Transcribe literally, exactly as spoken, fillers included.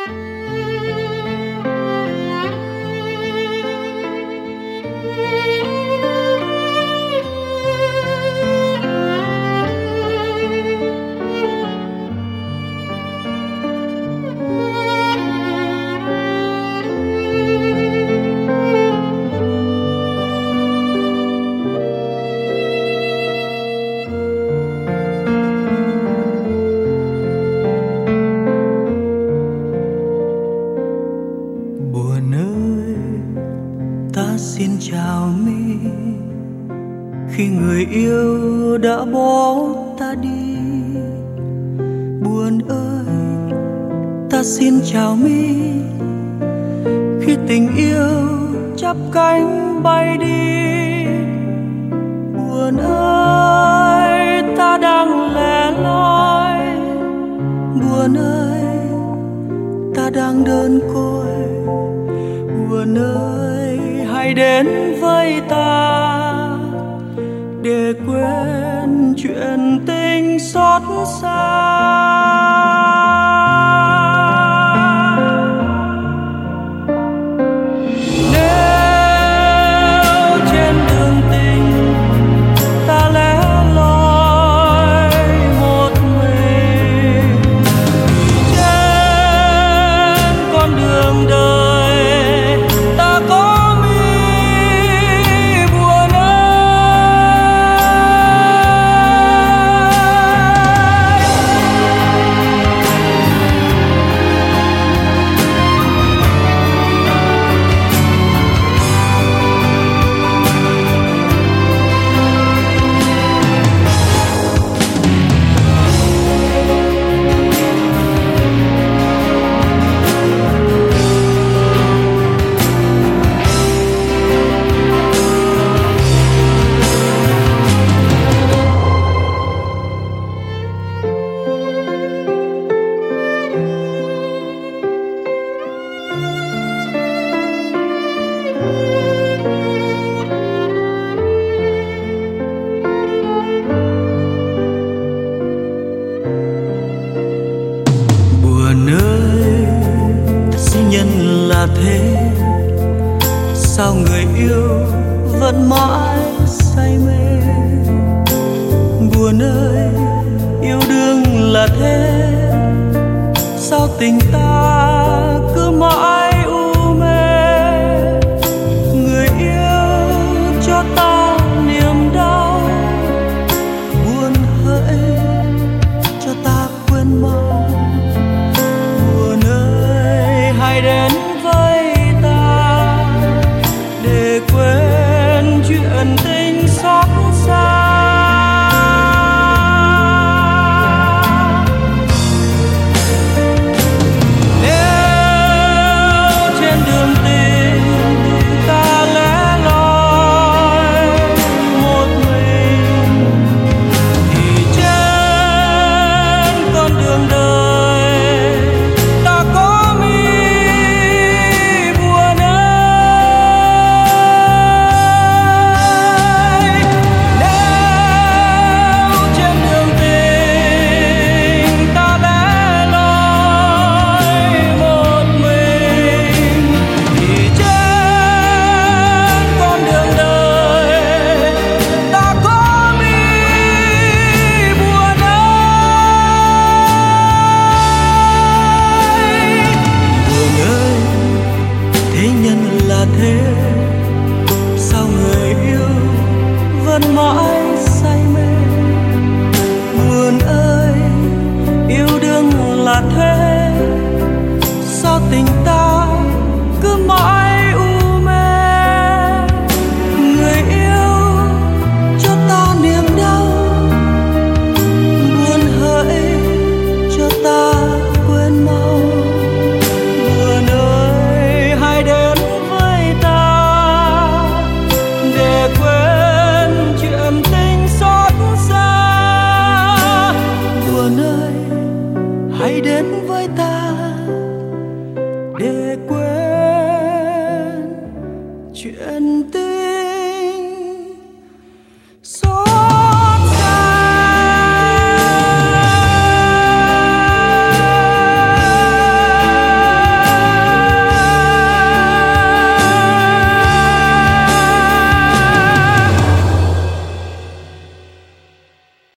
Buồn ơi, ta xin chào mi, khi người yêu đã bỏ ta đi. Buồn ơi, ta xin chào mi, khi tình yêu chắp cánh bay đi. Buồn ơi, ta đang lẻ loi. Buồn ơi, ta đang đơn côi. Buồn ơi, hãy đến với ta để quên chuyện tình xót xa. Nếu trên đường tình ta lẻ loi một mình, thì trên con đường đời ta có mi. Buồn ơi, sinh nhân là thế, sao người yêu vẫn mãi say mê. Buồn ơi, yêu đương là thế, sao tình ta cứ mãi u mê. Người yêu cho ta niềm đau, buồn hỡi cho ta quên mau. Buồn ơi, hãy đến với ta để quên chuyện tình xót xa. Thế sao người yêu vẫn mãi say mê. Buồn ơi, yêu đương là thế, sao tình ta cứ mãi u mê. Người yêu cho ta niềm đau, buồn hỡi cho ta quên mau. Buồn ơi, hãy đến quên chuyện tình xót xa. Buồn ơi, hãy đến với ta